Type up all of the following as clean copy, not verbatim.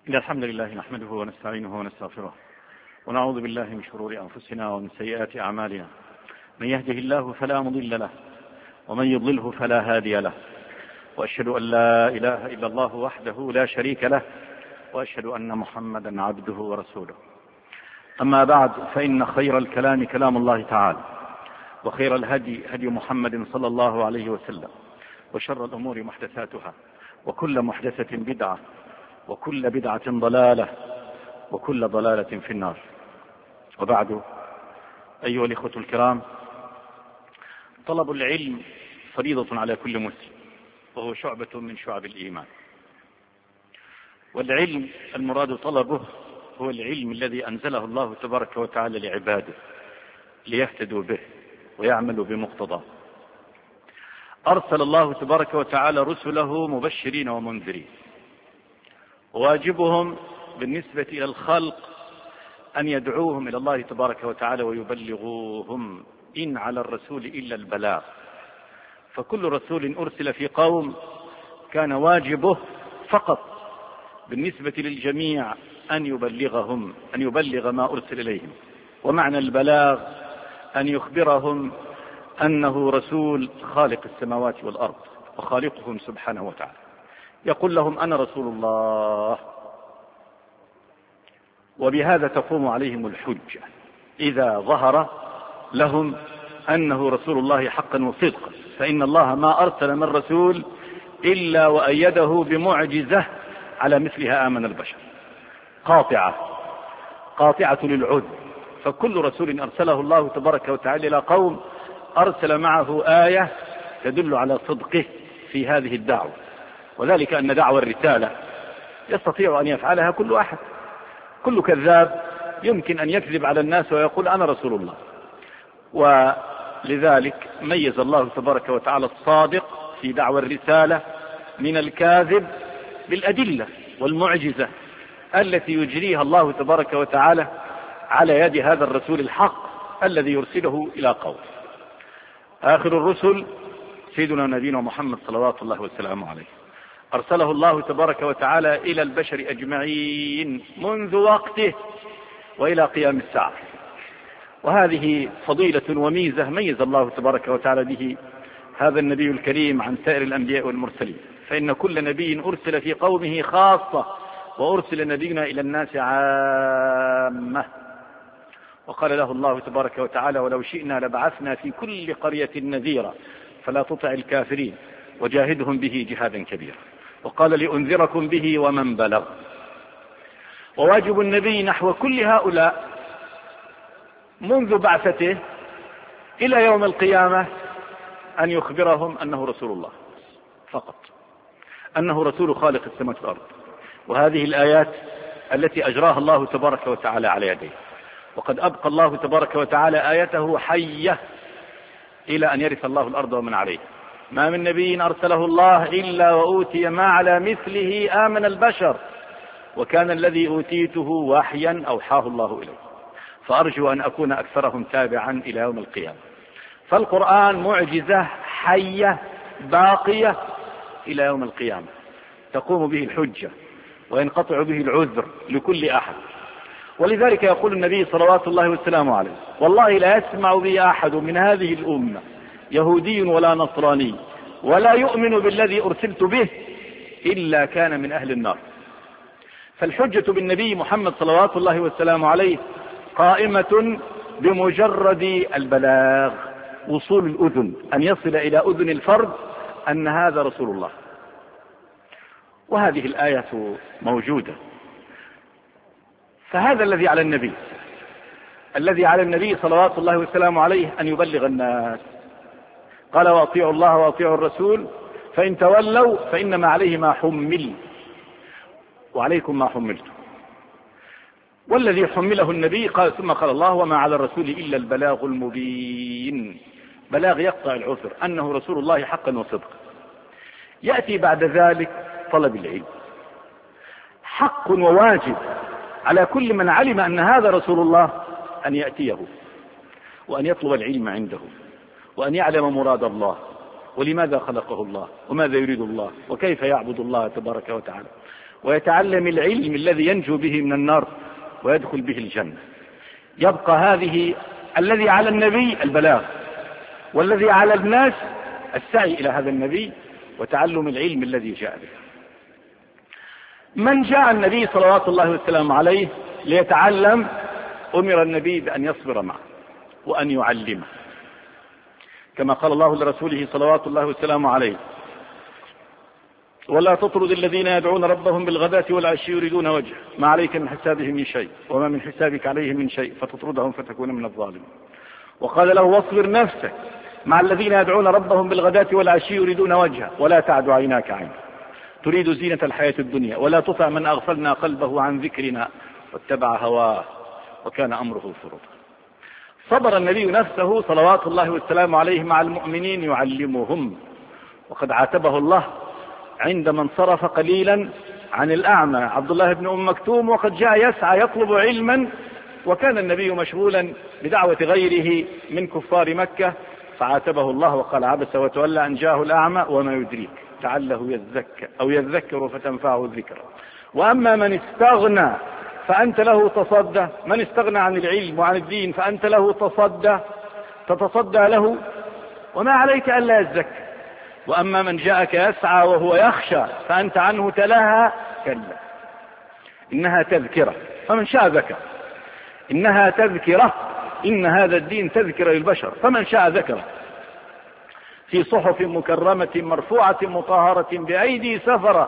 إن الحمد لله نحمده ونستعينه ونستغفره ونعوذ بالله من شرور أنفسنا ومن سيئات أعمالنا. من يهده الله فلا مضل له ومن يضلله فلا هادي له، وأشهد أن لا إله إلا الله وحده لا شريك له، وأشهد أن محمدا عبده ورسوله. أما بعد، فإن خير الكلام كلام الله تعالى، وخير الهدي هدي محمد صلى الله عليه وسلم، وشر الأمور محدثاتها، وكل محدثة بدعة، وكل بدعة ضلالة، وكل ضلالة في النار. وبعد، أيها الإخوة الكرام، طلب العلم فريضة على كل مسلم، وهو شعبة من شعب الإيمان. والعلم المراد طلبه هو العلم الذي أنزله الله تبارك وتعالى لعباده ليهتدوا به ويعملوا بمقتضاه. أرسل الله تبارك وتعالى رسله مبشرين ومنذرين، وواجبهم بالنسبة إلى الخلق أن يدعوهم إلى الله تبارك وتعالى ويبلغوهم، إن على الرسول إلا البلاغ. فكل رسول أرسل في قوم كان واجبه فقط بالنسبة للجميع أن يبلغهم، أن يبلغ ما أرسل إليهم. ومعنى البلاغ أن يخبرهم أنه رسول خالق السماوات والأرض وخالقهم سبحانه وتعالى، يقول لهم أنا رسول الله. وبهذا تقوم عليهم الحجة إذا ظهر لهم أنه رسول الله حقا وصدقا، فإن الله ما أرسل من رسول إلا وأيده بمعجزة على مثلها آمن البشر، قاطعة للعذر. فكل رسول أرسله الله تبارك وتعالى إلى قوم أرسل معه آية تدل على صدقه في هذه الدعوة، وذلك أن دعوة الرسالة يستطيع أن يفعلها كل أحد. كل كذاب يمكن أن يكذب على الناس ويقول أنا رسول الله. ولذلك ميز الله تبارك وتعالى الصادق في دعوة الرسالة من الكاذب بالأدلة والمعجزة التي يجريها الله تبارك وتعالى على يد هذا الرسول الحق الذي يرسله إلى قوم. آخر الرسل سيدنا نبينا محمد صلوات الله وسلامه عليه، أرسله الله تبارك وتعالى إلى البشر أجمعين منذ وقته وإلى قيام الساعة. وهذه فضيلة وميزة ميز الله تبارك وتعالى به هذا النبي الكريم عن سائر الأنبياء والمرسلين، فإن كل نبي أرسل في قومه خاصة، وأرسل نبينا إلى الناس عامة. وقال له الله تبارك وتعالى ولو شئنا لبعثنا في كل قرية نذيرا فلا تطع الكافرين وجاهدهم به جهادا كبيرا. وقال لأنذركم به ومن بلغ. وواجب النبي نحو كل هؤلاء منذ بعثته إلى يوم القيامة أن يخبرهم أنه رسول الله فقط، أنه رسول خالق السماوات والأرض. وهذه الآيات التي أجراها الله تبارك وتعالى على يديه. وقد أبقى الله تبارك وتعالى آيته حية إلى أن يرث الله الأرض ومن عليه. ما من نبي أرسله الله إلا وأوتي ما على مثله آمن البشر، وكان الذي أوتيته وحيا أوحاه الله إليه، فأرجو أن أكون أكثرهم تابعا إلى يوم القيامة. فالقرآن معجزة حية باقية إلى يوم القيامة، تقوم به الحجة وينقطع به العذر لكل أحد. ولذلك يقول النبي صلوات الله وسلامه عليه والله لا يسمع بي أحد من هذه الأمة يهودي ولا نصراني ولا يؤمن بالذي أرسلت به إلا كان من أهل النار. فالحجة بالنبي محمد صلوات الله وسلامه عليه قائمة بمجرد البلاغ، وصول الأذن، أن يصل إلى أذن الفرد أن هذا رسول الله. وهذه الآية موجودة. فهذا الذي على النبي صلوات الله وسلامه عليه أن يبلغ الناس. قال وأطيعوا الله وأطيعوا الرسول فإن تولوا فإنما عليه ما حمل وعليكم ما حملتم. والذي حمله النبي قال ثم قال الله وما على الرسول إلا البلاغ المبين، بلاغ يقطع العذر أنه رسول الله حقا وصدقا. يأتي بعد ذلك طلب العلم، حق وواجب على كل من علم أن هذا رسول الله أن يأتيه وأن يطلب العلم عنده، وأن يعلم مراد الله ولماذا خلقه الله وماذا يريد الله وكيف يعبد الله تبارك وتعالى. ويتعلم العلم الذي ينجو به من النار ويدخل به الجنة. يبقى هذه الذي على النبي البلاغ، والذي على الناس السعي إلى هذا النبي وتعلم العلم الذي جاء به. من جاء النبي صلوات الله وسلامه عليه ليتعلم، أمر النبي بأن يصبر معه وأن يعلمه، كما قال الله لرسوله صلوات الله وسلامه عليه: ولا تطرد الذين يدعون ربهم بالغداة والعشي يريدون وجهه ما عليك من حسابهم من شيء وما من حسابك عليهم من شيء فتطردهم فتكون من الظالمين. وقال له: واصبر نفسك مع الذين يدعون ربهم بالغداة والعشي يريدون وجهه ولا تعد عيناك عنه تريد زينة الحياة الدنيا ولا تطع من أغفلنا قلبه عن ذكرنا واتبع هواه وكان أمره فرطا. صبر النبي نفسه صلوات الله والسلام عليه مع المؤمنين يعلمهم، وقد عاتبه الله عندما انصرف قليلا عن الأعمى عبد الله بن أم مكتوم، وقد جاء يسعى يطلب علما، وكان النبي مشغولا بدعوة غيره من كفار مكة، فعاتبه الله وقال: عبس وتولى أن جاءه الأعمى وما يدريك لعله يزكى أو يذكر فتنفعه الذكرى. وأما من استغنى فأنت له تصدى، من استغنى عن العلم وعن الدين فأنت له تتصدى له وما عليك ألا يزكى. وأما من جاءك يسعى وهو يخشى فأنت عنه تلهى، كلا إنها تذكرة فمن شاء ذكر، إنها تذكرة، إن هذا الدين تذكرة للبشر فمن شاء ذكره، في صحف مكرمة مرفوعة مطهرة بأيدي سفرة.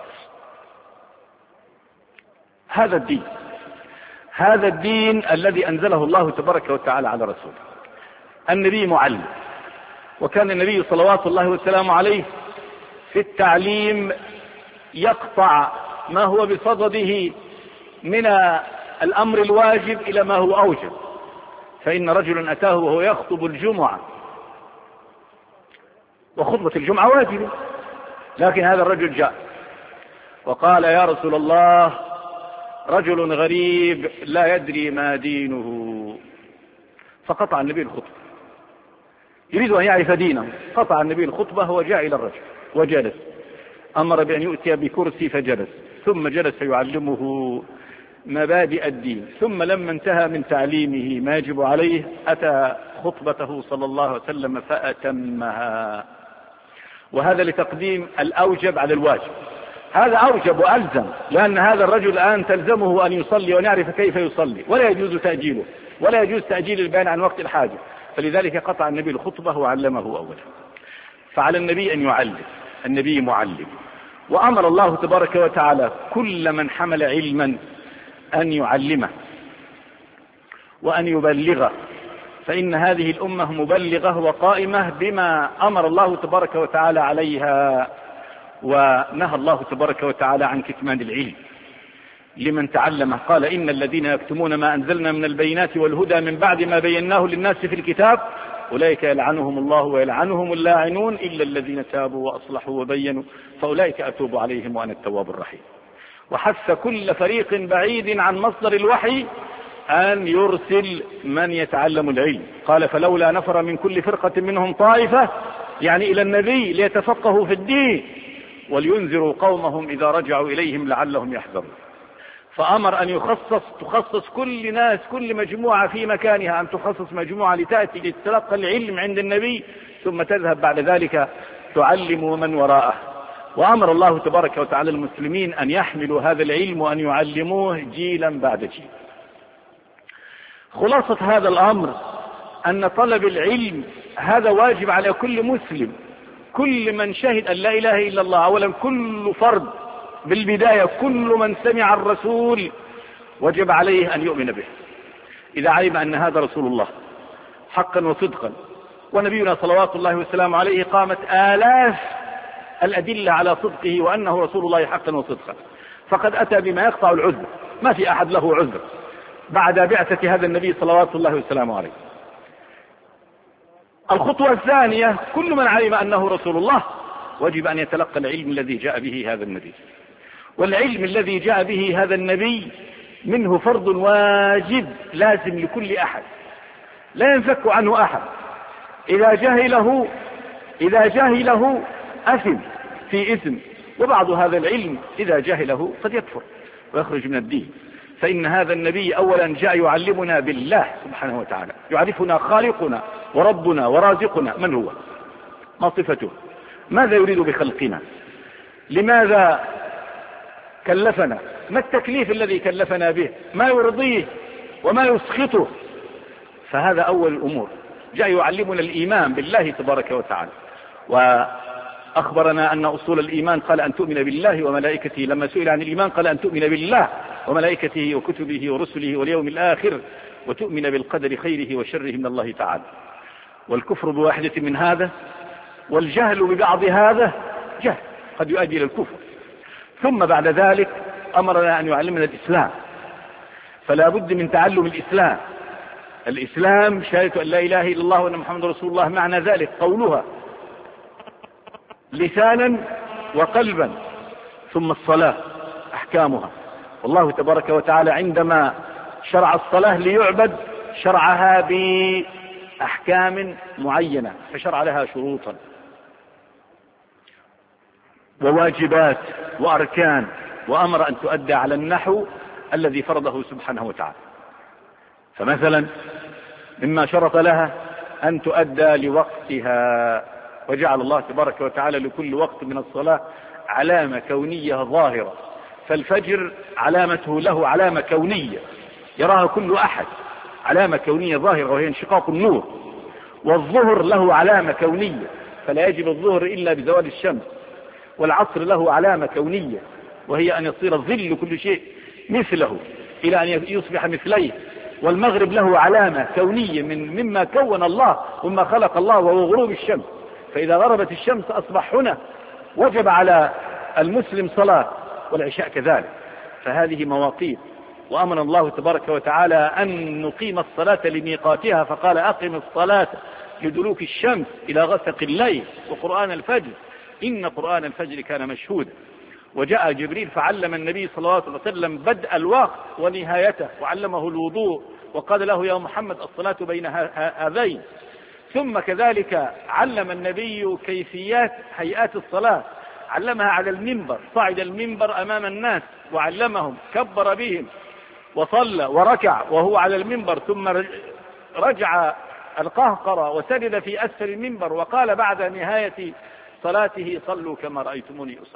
هذا الدين الذي أنزله الله تبارك وتعالى على رسوله. النبي معلم، وكان النبي صلوات الله وسلامه عليه في التعليم يقطع ما هو بصدده من الأمر الواجب إلى ما هو أوجب. فإن رجلا أتاه وهو يخطب الجمعة، وخطبة الجمعة واجبة، لكن هذا الرجل جاء وقال: يا رسول الله، رجل غريب لا يدري ما دينه. فقطع النبي الخطبة، يريد أن يعرف دينه، قطع النبي الخطبة وجاء إلى الرجل وجلس، أمر بأن يؤتي بكرسي فجلس، ثم جلس يعلمه مبادئ الدين. ثم لما انتهى من تعليمه ما يجب عليه أتى خطبته صلى الله عليه وسلم فأتمها. وهذا لتقديم الأوجب على الواجب، هذا أوجب وألزم، لأن هذا الرجل الآن تلزمه أن يصلي وأن يعرف كيف يصلي، ولا يجوز تأجيله، ولا يجوز تأجيل البيان عن وقت الحاجة، فلذلك قطع النبي الخطبة وعلمه أولا. فعلى النبي أن يعلم، النبي معلم، وأمر الله تبارك وتعالى كل من حمل علما أن يعلمه وأن يبلغه، فإن هذه الأمة مبلغة وقائمة بما أمر الله تبارك وتعالى عليها، ونهى الله تبارك وتعالى عن كتمان العلم لمن تعلمه. قال: إن الذين يكتمون ما أنزلنا من البينات والهدى من بعد ما بيناه للناس في الكتاب أولئك يلعنهم الله ويلعنهم اللاعنون إلا الذين تابوا وأصلحوا وبينوا فأولئك أتوب عليهم وأنا التواب الرحيم. وحث كل فريق بعيد عن مصدر الوحي أن يرسل من يتعلم العلم. قال: فلولا نفر من كل فرقة منهم طائفة، يعني إلى النبي، ليتفقهوا في الدين ولينذروا قومهم إذا رجعوا إليهم لعلهم يحذرون. فأمر أن تخصص كل ناس، كل مجموعة في مكانها، أن تخصص مجموعة لتأتي لتتلقى العلم عند النبي ثم تذهب بعد ذلك تعلم من وراءه. وأمر الله تبارك وتعالى المسلمين أن يحملوا هذا العلم وأن يعلموه جيلا بعد جيل. خلاصة هذا الأمر أن طلب العلم هذا واجب على كل مسلم، كل من شهد أن لا إله إلا الله. أولا كل فرد بالبداية، كل من سمع الرسول وجب عليه أن يؤمن به إذا علم أن هذا رسول الله حقا وصدقا. ونبينا صلوات الله والسلام عليه قامت آلاف الأدلة على صدقه وأنه رسول الله حقا وصدقا، فقد أتى بما يقطع العذر، ما في أحد له عذر بعد بعثة هذا النبي صلوات الله والسلام عليه. الخطوة الثانية، كل من علم أنه رسول الله وجب أن يتلقى العلم الذي جاء به هذا النبي، والعلم الذي جاء به هذا النبي منه فرض واجب لازم لكل أحد، لا ينفك عنه أحد. إذا جهله أثم في إثم، وبعض هذا العلم إذا جهله قد يكفر ويخرج من الدين. فإن هذا النبي أولا جاء يعلمنا بالله سبحانه وتعالى، يعرفنا خالقنا وربنا ورازقنا من هو، ما صفته، ماذا يريد بخلقنا، لماذا كلفنا، ما التكليف الذي كلفنا به، ما يرضيه وما يسخطه. فهذا أول الأمور. جاء يعلمنا الإيمان بالله تبارك وتعالى، وأخبرنا أن أصول الإيمان قال أن تؤمن بالله وملائكته. لما سئل عن الإيمان قال أن تؤمن بالله وملائكته وكتبه ورسله واليوم الآخر وتؤمن بالقدر خيره وشره من الله تعالى. والكفر بواحدة من هذا والجهل ببعض هذا جهل قد يؤدي إلى الكفر. ثم بعد ذلك أمرنا أن يعلمنا الإسلام، فلا بد من تعلم الإسلام. الإسلام شهادة أن لا إله إلا الله وأن محمد رسول الله، معنى ذلك قولها لسانا وقلبا. ثم الصلاة أحكامها، والله تبارك وتعالى عندما شرع الصلاة ليعبد شرعها بأحكام معينة، فشرع لها شروطا وواجبات وأركان، وأمر أن تؤدى على النحو الذي فرضه سبحانه وتعالى. فمثلا مما شرط لها أن تؤدى لوقتها، وجعل الله تبارك وتعالى لكل وقت من الصلاة علامة كونية ظاهرة. فالفجر علامته له علامة كونية يراها كل أحد، علامة كونية ظاهرة وهي انشقاق النور. والظهر له علامة كونية فلا يجب الظهر إلا بزوال الشمس. والعصر له علامة كونية وهي أن يصير الظل كل شيء مثله إلى أن يصبح مثليه. والمغرب له علامة كونية مما كون الله ومما خلق الله، وهو غروب الشمس. فإذا غربت الشمس أصبح هنا وجب على المسلم صلاة، والعشاء كذلك. فهذه مواقيت، وأمر الله تبارك وتعالى أن نقيم الصلاة لميقاتها، فقال أقم الصلاة لدلوك الشمس إلى غسق الليل وقرآن الفجر إن قرآن الفجر كان مشهودا. وجاء جبريل فعلم النبي صلى الله عليه وسلم بدء الوقت ونهايته، وعلمه الوضوء وقال له يا محمد الصلاة بين هذين. ثم كذلك علم النبي كيفيات هيئات الصلاة، علمها على المنبر، صعد المنبر أمام الناس وعلمهم، كبر بهم وصلى وركع وهو على المنبر، ثم رجع القهقرة وسجد في أسفل المنبر، وقال بعد نهاية صلاته صلوا كما رأيتموني أصلي.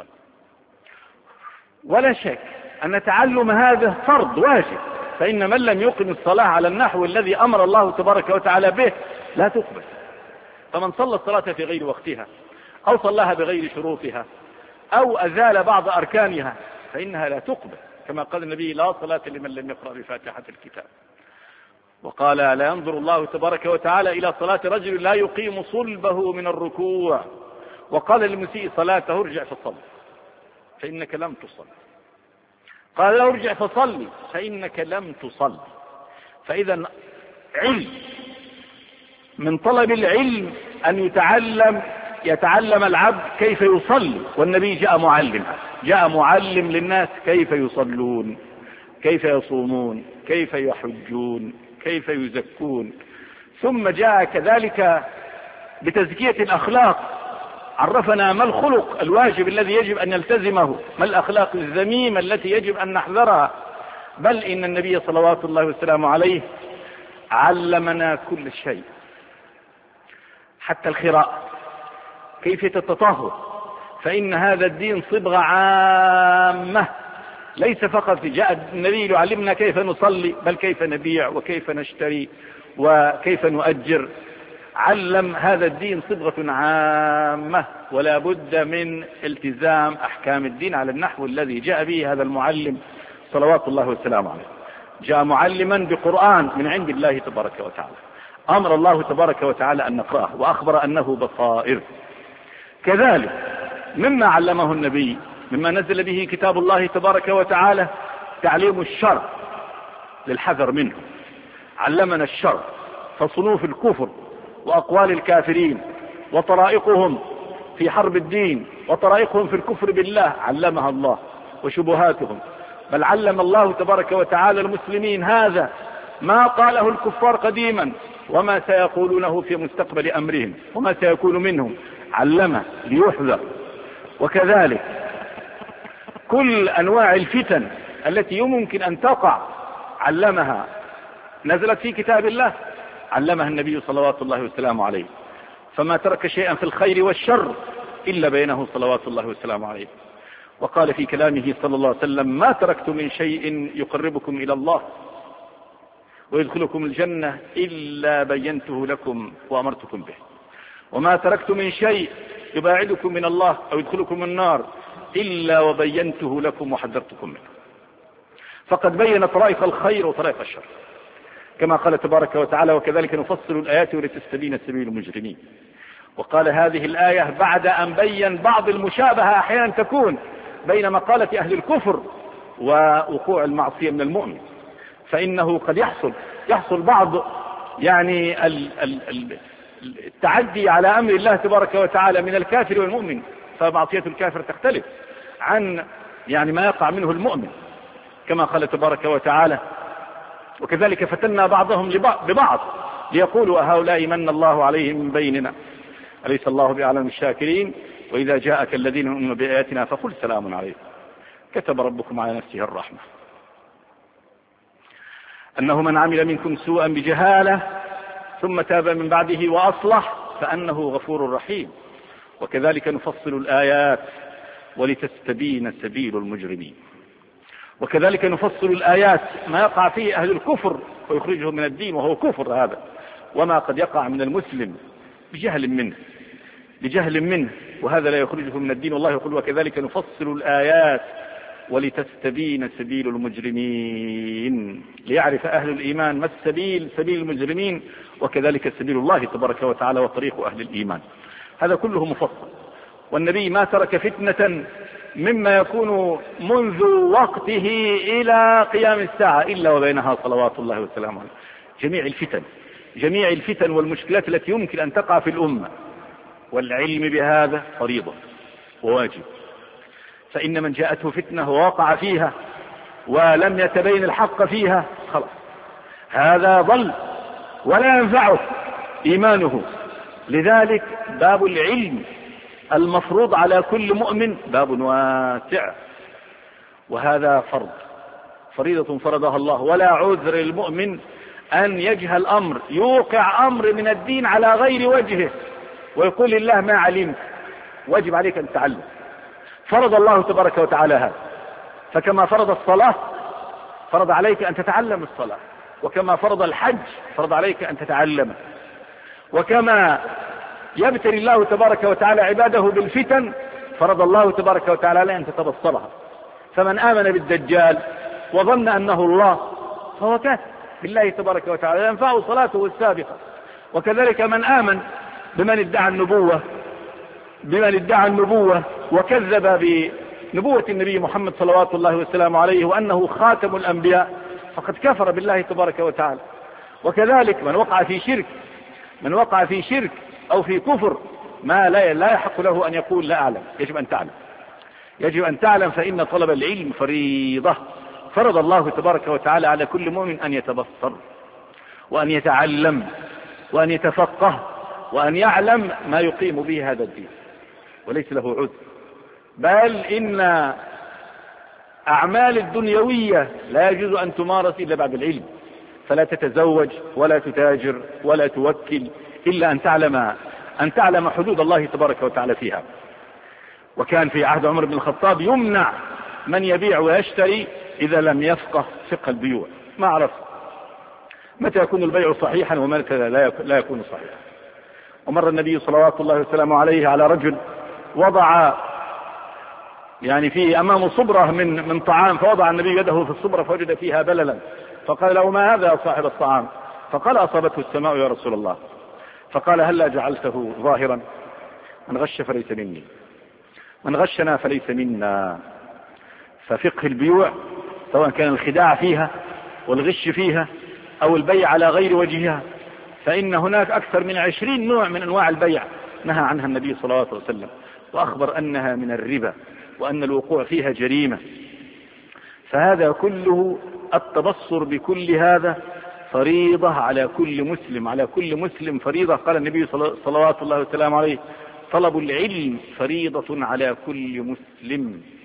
ولا شك أن تعلم هذا فرض واجب، فإن من لم يقم الصلاة على النحو الذي أمر الله تبارك وتعالى به لا تقبل. فمن صلى الصلاة في غير وقتها أو صلاها بغير شروطها أو أزال بعض أركانها فإنها لا تقبل، كما قال النبي لا صلاة لمن لم يقرأ بفاتحة الكتاب. وقال لا ينظر الله تبارك وتعالى إلى صلاة رجل لا يقيم صلبه من الركوع. وقال للمسيء صلاته ارجع فصلي فإنك لم تصل. قال له ارجع فصلي فإنك لم تصل. فإذا علم من طلب العلم أن يتعلم العبد كيف يصلي، والنبي جاء معلم للناس كيف يصلون، كيف يصومون، كيف يحجون، كيف يزكون. ثم جاء كذلك بتزكية الأخلاق، عرفنا ما الخلق الواجب الذي يجب أن نلتزمه، ما الأخلاق الذميمة التي يجب أن نحذرها. بل إن النبي صلوات الله وسلامه عليه علمنا كل شيء، حتى الخراء، كيفية التطهر. فإن هذا الدين صبغة عامة، ليس فقط جاء النبي يعلمنا كيف نصلي، بل كيف نبيع وكيف نشتري وكيف نؤجر. علم هذا الدين صبغة عامة، ولا بد من التزام أحكام الدين على النحو الذي جاء به هذا المعلم صلوات الله وسلامه عليه. جاء معلما بقرآن من عند الله تبارك وتعالى، أمر الله تبارك وتعالى أن نقرأه، وأخبر أنه بصائر. كذلك مما علمه النبي مما نزل به كتاب الله تبارك وتعالى تعليم الشر للحذر منه. علمنا الشر، فصنوف الكفر وأقوال الكافرين وطرائقهم في حرب الدين وطرائقهم في الكفر بالله علمها الله، وشبهاتهم. بل علم الله تبارك وتعالى المسلمين هذا ما قاله الكفار قديما وما سيقولونه في مستقبل أمرهم وما سيكون منهم، علمه ليحذر. وكذلك كل أنواع الفتن التي يمكن أن تقع علمها، نزلت في كتاب الله، علمها النبي صلوات الله وسلامه عليه، فما ترك شيئا في الخير والشر إلا بينه صلوات الله وسلامه عليه. وقال في كلامه صلى الله عليه وسلم: ما تركت من شيء يقربكم إلى الله ويدخلكم الجنة إلا بينته لكم وأمرتكم به، وما تركت من شيء يباعدكم من الله أو يدخلكم النار إلا وبينته لكم وحذرتكم منه. فقد بين طرائق الخير وطرائق الشر، كما قال تبارك وتعالى: وكذلك نفصل الآيات ولتستبين سبيل المجرمين. وقال هذه الآية بعد أن بين بعض المشابهة أحيانا تكون بين مقالة أهل الكفر ووقوع المعصية من المؤمن، فإنه قد يحصل بعض يعني التعدي على أمر الله تبارك وتعالى من الكافر والمؤمن، فمعصية الكافر تختلف عن يعني ما يقع منه المؤمن، كما قال تبارك وتعالى: وكذلك فتنا بعضهم ببعض ليقولوا هؤلاء من الله عليهم من بيننا أليس الله بأعلم الشاكرين وإذا جاءك الذين يؤمنون بآياتنا فقل سلام عليكم كتب ربكم على نفسه الرحمة أنه من عمل منكم سوءا بجهالة ثم تاب من بعده وأصلح فأنه غفور رحيم. وكذلك نفصل الآيات ولتستبين سبيل المجرمين. وكذلك نفصل الآيات ما يقع فيه أهل الكفر ويخرجهم من الدين وهو كفر هذا، وما قد يقع من المسلم بجهل منه وهذا لا يخرجه من الدين. والله يقول: وكذلك نفصل الآيات ولتستبين سبيل المجرمين، ليعرف أهل الإيمان ما السبيل، سبيل المجرمين، وكذلك سبيل الله تبارك وتعالى وطريق أهل الإيمان. هذا كله مفصل. والنبي ما ترك فتنة مما يكون منذ وقته إلى قيام الساعة إلا وبينها صلوات الله وسلامه عليه جميع الفتن والمشكلات التي يمكن أن تقع في الأمة، والعلم بهذا فريضة وواجب. فإن من جاءته فتنة ووقع فيها ولم يتبين الحق فيها خلاص هذا ضل ولا ينفعه إيمانه. لذلك باب العلم المفروض على كل مؤمن باب واسع، وهذا فريضة فرضها الله، ولا عذر للمؤمن أن يجهل أمر، يوقع أمر من الدين على غير وجهه ويقول لله ما علمت. واجب عليك أن تتعلم، فرض الله تبارك وتعالى هذا. فكما فرض الصلاة فرض عليك أن تتعلم الصلاة، وكما فرض الحج فرض عليك أن تتعلمه، وكما يبتلي الله تبارك وتعالى عباده بالفتن فرض الله تبارك وتعالى عليه أن تتبصرها. فمن آمن بالدجال وظن أنه الله فهو كافر بالله تبارك وتعالى، ينفعه صلاته السابقة. وكذلك من آمن بمن ادعى النبوة وكذب بنبوة النبي محمد صلوات الله وسلامه عليه وأنه خاتم الأنبياء فقد كفر بالله تبارك وتعالى. وكذلك من وقع في شرك أو في كفر ما لا يحق له أن يقول لا أعلم. يجب أن تعلم فإن طلب العلم فريضة فرض الله تبارك وتعالى على كل مؤمن أن يتبصر وأن يتعلم وأن يتفقه وأن يعلم ما يقيم به هذا الدين، وليس له عذر. بل إن أعمال الدنيوية لا يجوز أن تمارس إلا بعد العلم، فلا تتزوج ولا تتاجر ولا توكل إلا أن تعلم حدود الله تبارك وتعالى فيها. وكان في عهد عمر بن الخطاب يمنع من يبيع ويشتري إذا لم يفقه فقه البيوع، ما عرف متى يكون البيع صحيحا ومتى لا يكون صحيحا. ومر النبي صلوات الله وسلامه عليه على رجل وضع يعني فيه أمامه صبرة من طعام، فوضع النبي يده في الصبرة فوجد فيها بللا، فقال له: ما هذا يا صاحب الطعام؟ فقال: أصابته السماء يا رسول الله. فقال: هلا جعلته ظاهرا؟ من غش فليس مني، من غشنا فليس منا. ففقه البيوع سواء كان الخداع فيها والغش فيها أو البيع على غير وجهها، فإن هناك أكثر من 20 نوع من أنواع البيع نهى عنها النبي صلى الله عليه وسلم، وأخبر أنها من الربا وأن الوقوع فيها جريمة. فهذا كله التبصر بكل هذا فريضة على كل مسلم فريضة. قال النبي صلوات الله وسلامه عليه: طلب العلم فريضة على كل مسلم.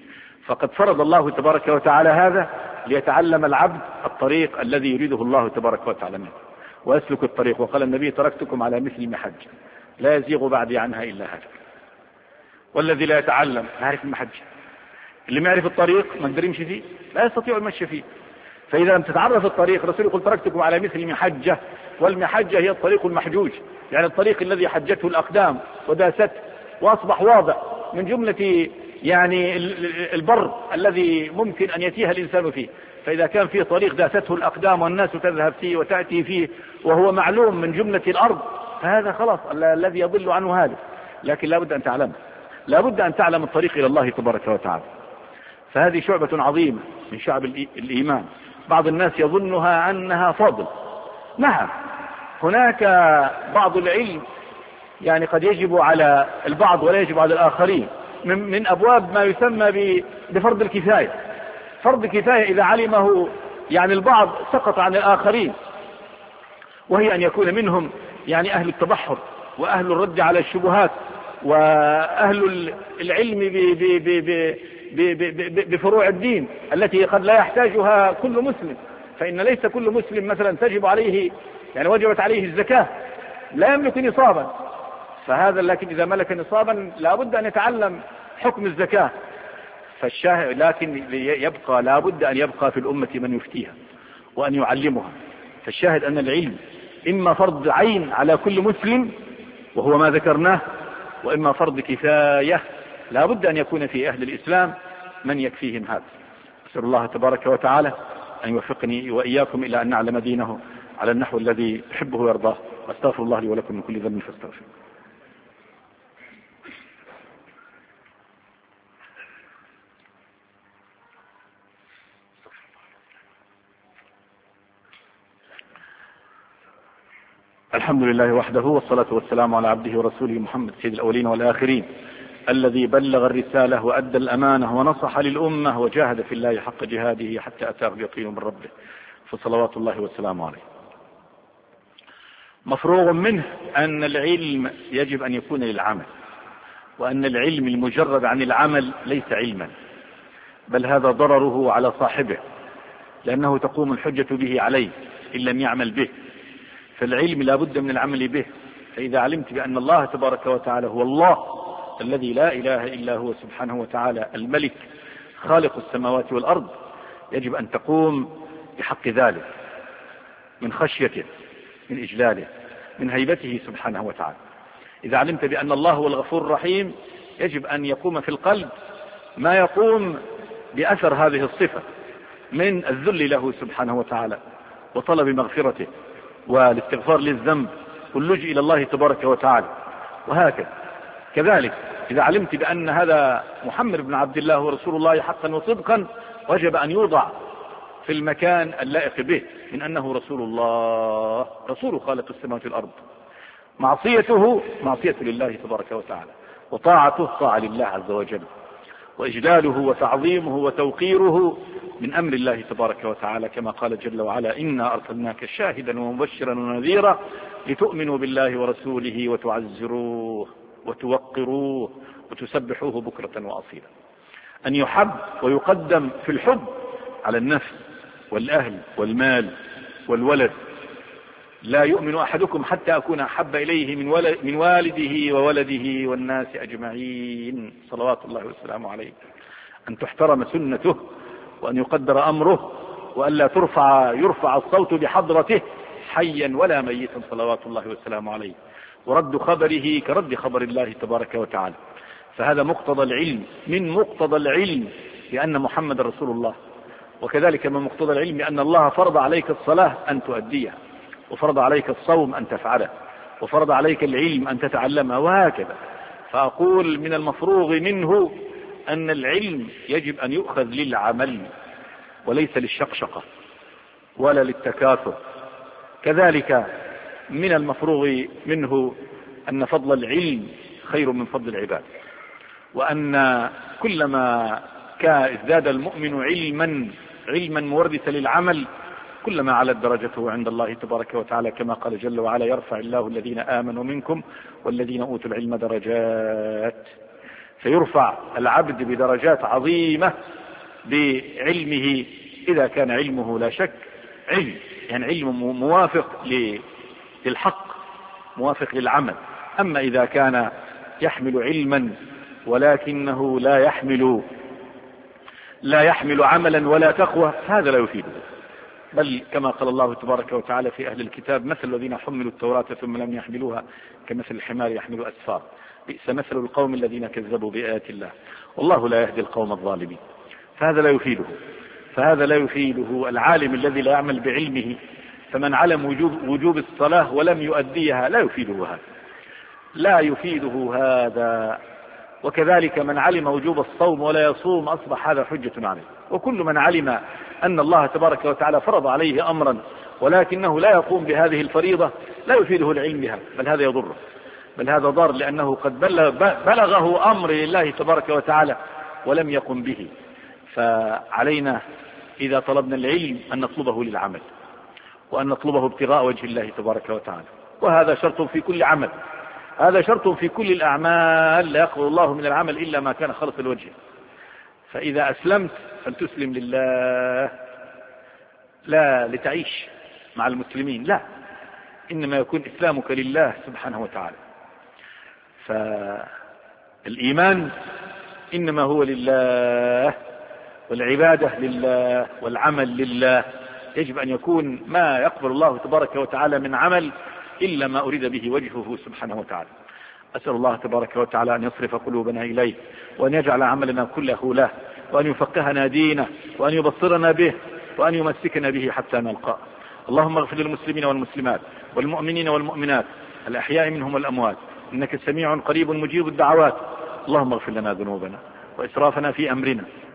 فقد فرض الله تبارك وتعالى هذا ليتعلم العبد الطريق الذي يريده الله تبارك وتعالى منه ويسلك الطريق. وقال النبي: تركتكم على مثل المحج لا يزيغ بعدي عنها إلا هلك. والذي لا يتعلم لا يعرف المحج، اللي ما يعرف الطريق ما يقدر يمشي فيه، لا يستطيع المشي فيه. فإذا لم تتعرف الطريق، الرسول يقول: تركتكم على مثل المحجة. والمحجة هي الطريق المحجوج، يعني الطريق الذي حجته الأقدام وداسته وأصبح واضح من جملة يعني البر الذي ممكن أن يتيه الإنسان فيه. فإذا كان فيه طريق داسته الأقدام والناس تذهب فيه وتأتي فيه وهو معلوم من جملة الأرض، فهذا خلاص الذي يضل عنه هذا. لكن لا بد أن تعلم، لا بد أن تعلم الطريق إلى الله تبارك وتعالى. فهذه شعبة عظيمة من شعب الإيمان. بعض الناس يظنها أنها فضل. نعم، هناك بعض العلم يعني قد يجب على البعض ولا يجب على الآخرين، من أبواب ما يسمى بفرض الكفاية. فرض كفاية إذا علمه يعني البعض سقط عن الآخرين، وهي أن يكون منهم يعني أهل التبحر وأهل الرد على الشبهات وأهل العلم بفروع الدين التي قد لا يحتاجها كل مسلم. فإن ليس كل مسلم مثلا تجب عليه يعني وجبت عليه الزكاة، لا يملك نصابا، فهذا لكن إذا ملك نصابا لا بد أن يتعلم حكم الزكاة. فالشاهد لكن يبقى لا بد أن يبقى في الأمة من يفتيها وأن يعلمها. فالشاهد أن العلم إما فرض عين على كل مسلم وهو ما ذكرناه، وإما فرض كفاية لا بد أن يكون في أهل الإسلام من يكفيهم هذا. أسأل الله تبارك وتعالى أن يوفقني وإياكم إلى أن نعلم دينه على النحو الذي يحبه ويرضاه. واستغفر الله لي ولكم من كل ذنب فاستغفروه. الحمد لله وحده، والصلاة والسلام على عبده ورسوله محمد سيد الأولين والآخرين، الذي بلغ الرسالة وأدى الأمانة ونصح للأمة وجاهد في الله حق جهاده حتى أتاه اليقين من ربه، فصلوات الله والسلام عليه. مفروغ منه أن العلم يجب أن يكون للعمل، وأن العلم المجرد عن العمل ليس علما، بل هذا ضرره على صاحبه، لأنه تقوم الحجة به عليه إن لم يعمل به. فالعلم لا بد من العمل به. فإذا علمت بأن الله تبارك وتعالى هو الله الذي لا إله إلا هو سبحانه وتعالى الملك خالق السماوات والأرض، يجب أن تقوم بحق ذلك من خشيته، من إجلاله، من هيبته سبحانه وتعالى. إذا علمت بأن الله هو الغفور الرحيم، يجب أن يقوم في القلب ما يقوم بأثر هذه الصفة من الذل له سبحانه وتعالى وطلب مغفرته والاستغفار للذنب واللجوء إلى الله تبارك وتعالى. وهكذا كذلك إذا علمت بأن هذا محمد بن عبد الله ورسول الله حقا وصدقا، وجب أن يوضع في المكان اللائق به من أنه رسول الله، رسول خالق السماوات والأرض. معصيته معصية لله تبارك وتعالى، وطاعته طاعة لله عز وجل، وإجلاله وتعظيمه وتوقيره من أمر الله تبارك وتعالى، كما قال جل وعلا: إنا أرسلناك شاهدا ومبشرا ونذيرا لتؤمنوا بالله ورسوله وتعزروه وتوقروه وتسبحوه بكرة وأصيلا. أن يحب ويقدم في الحب على النفس والأهل والمال والولد. لا يؤمن أحدكم حتى أكون أحب إليه من والده وولده والناس أجمعين، صلوات الله والسلام عليه. أن تحترم سنته، وأن يقدر أمره، وأن لا يرفع الصوت بحضرته حيا ولا ميتا، صلوات الله والسلام عليه. ورد خبره كرد خبر الله تبارك وتعالى. فهذا مقتضى العلم، من مقتضى العلم بأن محمد رسول الله. وكذلك من مقتضى العلم بأن الله فرض عليك الصلاة أن تؤديها، وفرض عليك الصوم أن تفعله، وفرض عليك العلم أن تتعلمه، وهكذا. فأقول من المفروغ منه أن العلم يجب أن يؤخذ للعمل وليس للشقشقة ولا للتكاثر. كذلك من المفروغ منه أن فضل العلم خير من فضل العباد، وأن كلما ازداد المؤمن علما موردسا للعمل كلما علت درجته عند الله تبارك وتعالى، كما قال جل وعلا: يرفع الله الذين آمنوا منكم والذين أوتوا العلم درجات. فيرفع العبد بدرجات عظيمة بعلمه، إذا كان علمه لا شك علم، يعني علم موافق للحق، موافق للعمل. أما إذا كان يحمل علما ولكنه لا يحمل عملا ولا تقوى، هذا لا يفيده. بل كما قال الله تبارك وتعالى في أهل الكتاب: مثل الذين حملوا التوراة ثم لم يحملوها كمثل الحمار يحمل أسفار، بئس مثل القوم الذين كذبوا بآيات الله والله لا يهدي القوم الظالمين. فهذا لا يفيده العالم الذي لا يعمل بعلمه. فمن علم وجوب الصلاة ولم يؤديها لا يفيده هذا. وكذلك من علم وجوب الصوم ولا يصوم أصبح هذا حجة عليه. وكل من علم أن الله تبارك وتعالى فرض عليه أمرا ولكنه لا يقوم بهذه الفريضة لا يفيده العلم بها، بل هذا يضره، بل هذا ضار، لأنه قد بلغه أمر لله تبارك وتعالى ولم يقم به. فعلينا إذا طلبنا العلم أن نطلبه للعمل، وأن نطلبه ابتغاء وجه الله تبارك وتعالى. وهذا شرط في كل عمل، هذا شرط في كل الأعمال. لا يقبل الله من العمل إلا ما كان خالص الوجه. فإذا أسلمت فلتسلم لله، لا لتعيش مع المسلمين، لا، إنما يكون إسلامك لله سبحانه وتعالى. فالإيمان إنما هو لله، والعبادة لله، والعمل لله. يجب أن يكون ما يقبل الله تبارك وتعالى من عمل إلا ما أريد به وجهه سبحانه وتعالى. أسأل الله تبارك وتعالى أن يصرف قلوبنا إليه، وأن يجعل عملنا كله له، وأن يفقهنا دينه، وأن يبصرنا به، وأن يمسكنا به حتى نلقاه. اللهم اغفر للمسلمين والمسلمات والمؤمنين والمؤمنات الأحياء منهم والأموات، إنك سميع قريب مجيب الدعوات. اللهم اغفر لنا ذنوبنا وإسرافنا في أمرنا